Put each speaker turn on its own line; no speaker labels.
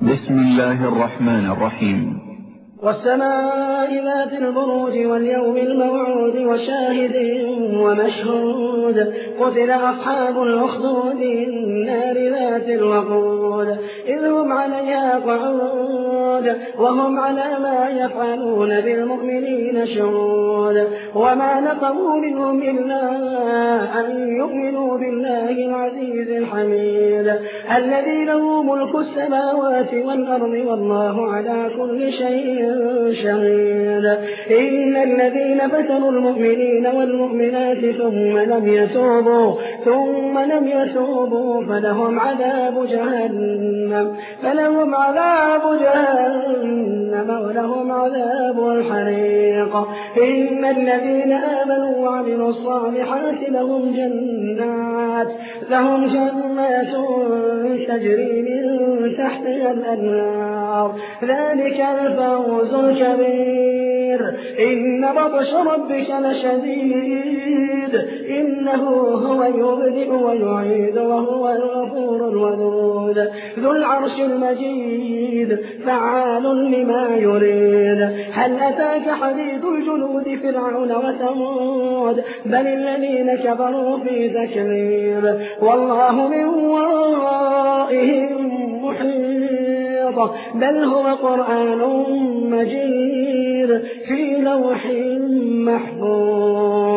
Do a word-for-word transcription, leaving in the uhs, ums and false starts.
بسم الله الرحمن الرحيم.
والسماء ذات البروج واليوم الموعود وشاهد ومشهود قتل أصحاب الأخدود النار ذات الوقود إذ هم عليها قعود وهم على ما يفعلون بالمؤمنين شهود وما نقموا منهم إلا أن يؤمنوا بالله العزيز الحميد الذي له ملك السماوات والأرض والله على كل شيء شهيد إن الذين فتنوا المؤمنين والمؤمنات ثم لم يتوبوا ثم لم يتوبوا فلهم عذاب جهنم فلهم عذاب جهنم ولهم عذاب الحريق إن الذين آمنوا وعملوا الصالحات لهم جنات لهم جنات تجري من تحتها الأنهار ذلك الفوز الكبير إن بطش ربك لشديد إنه هو يبدئ ويعيد وهو الغفور الودود ذو العرش المجيد فعال لما يريد هل أتاك حديث الجنود فرعون وثمود بل الذين كفروا في تكذيب والله من ورائهم محيط بل هو قرآن مجيد في لوح محفوظ.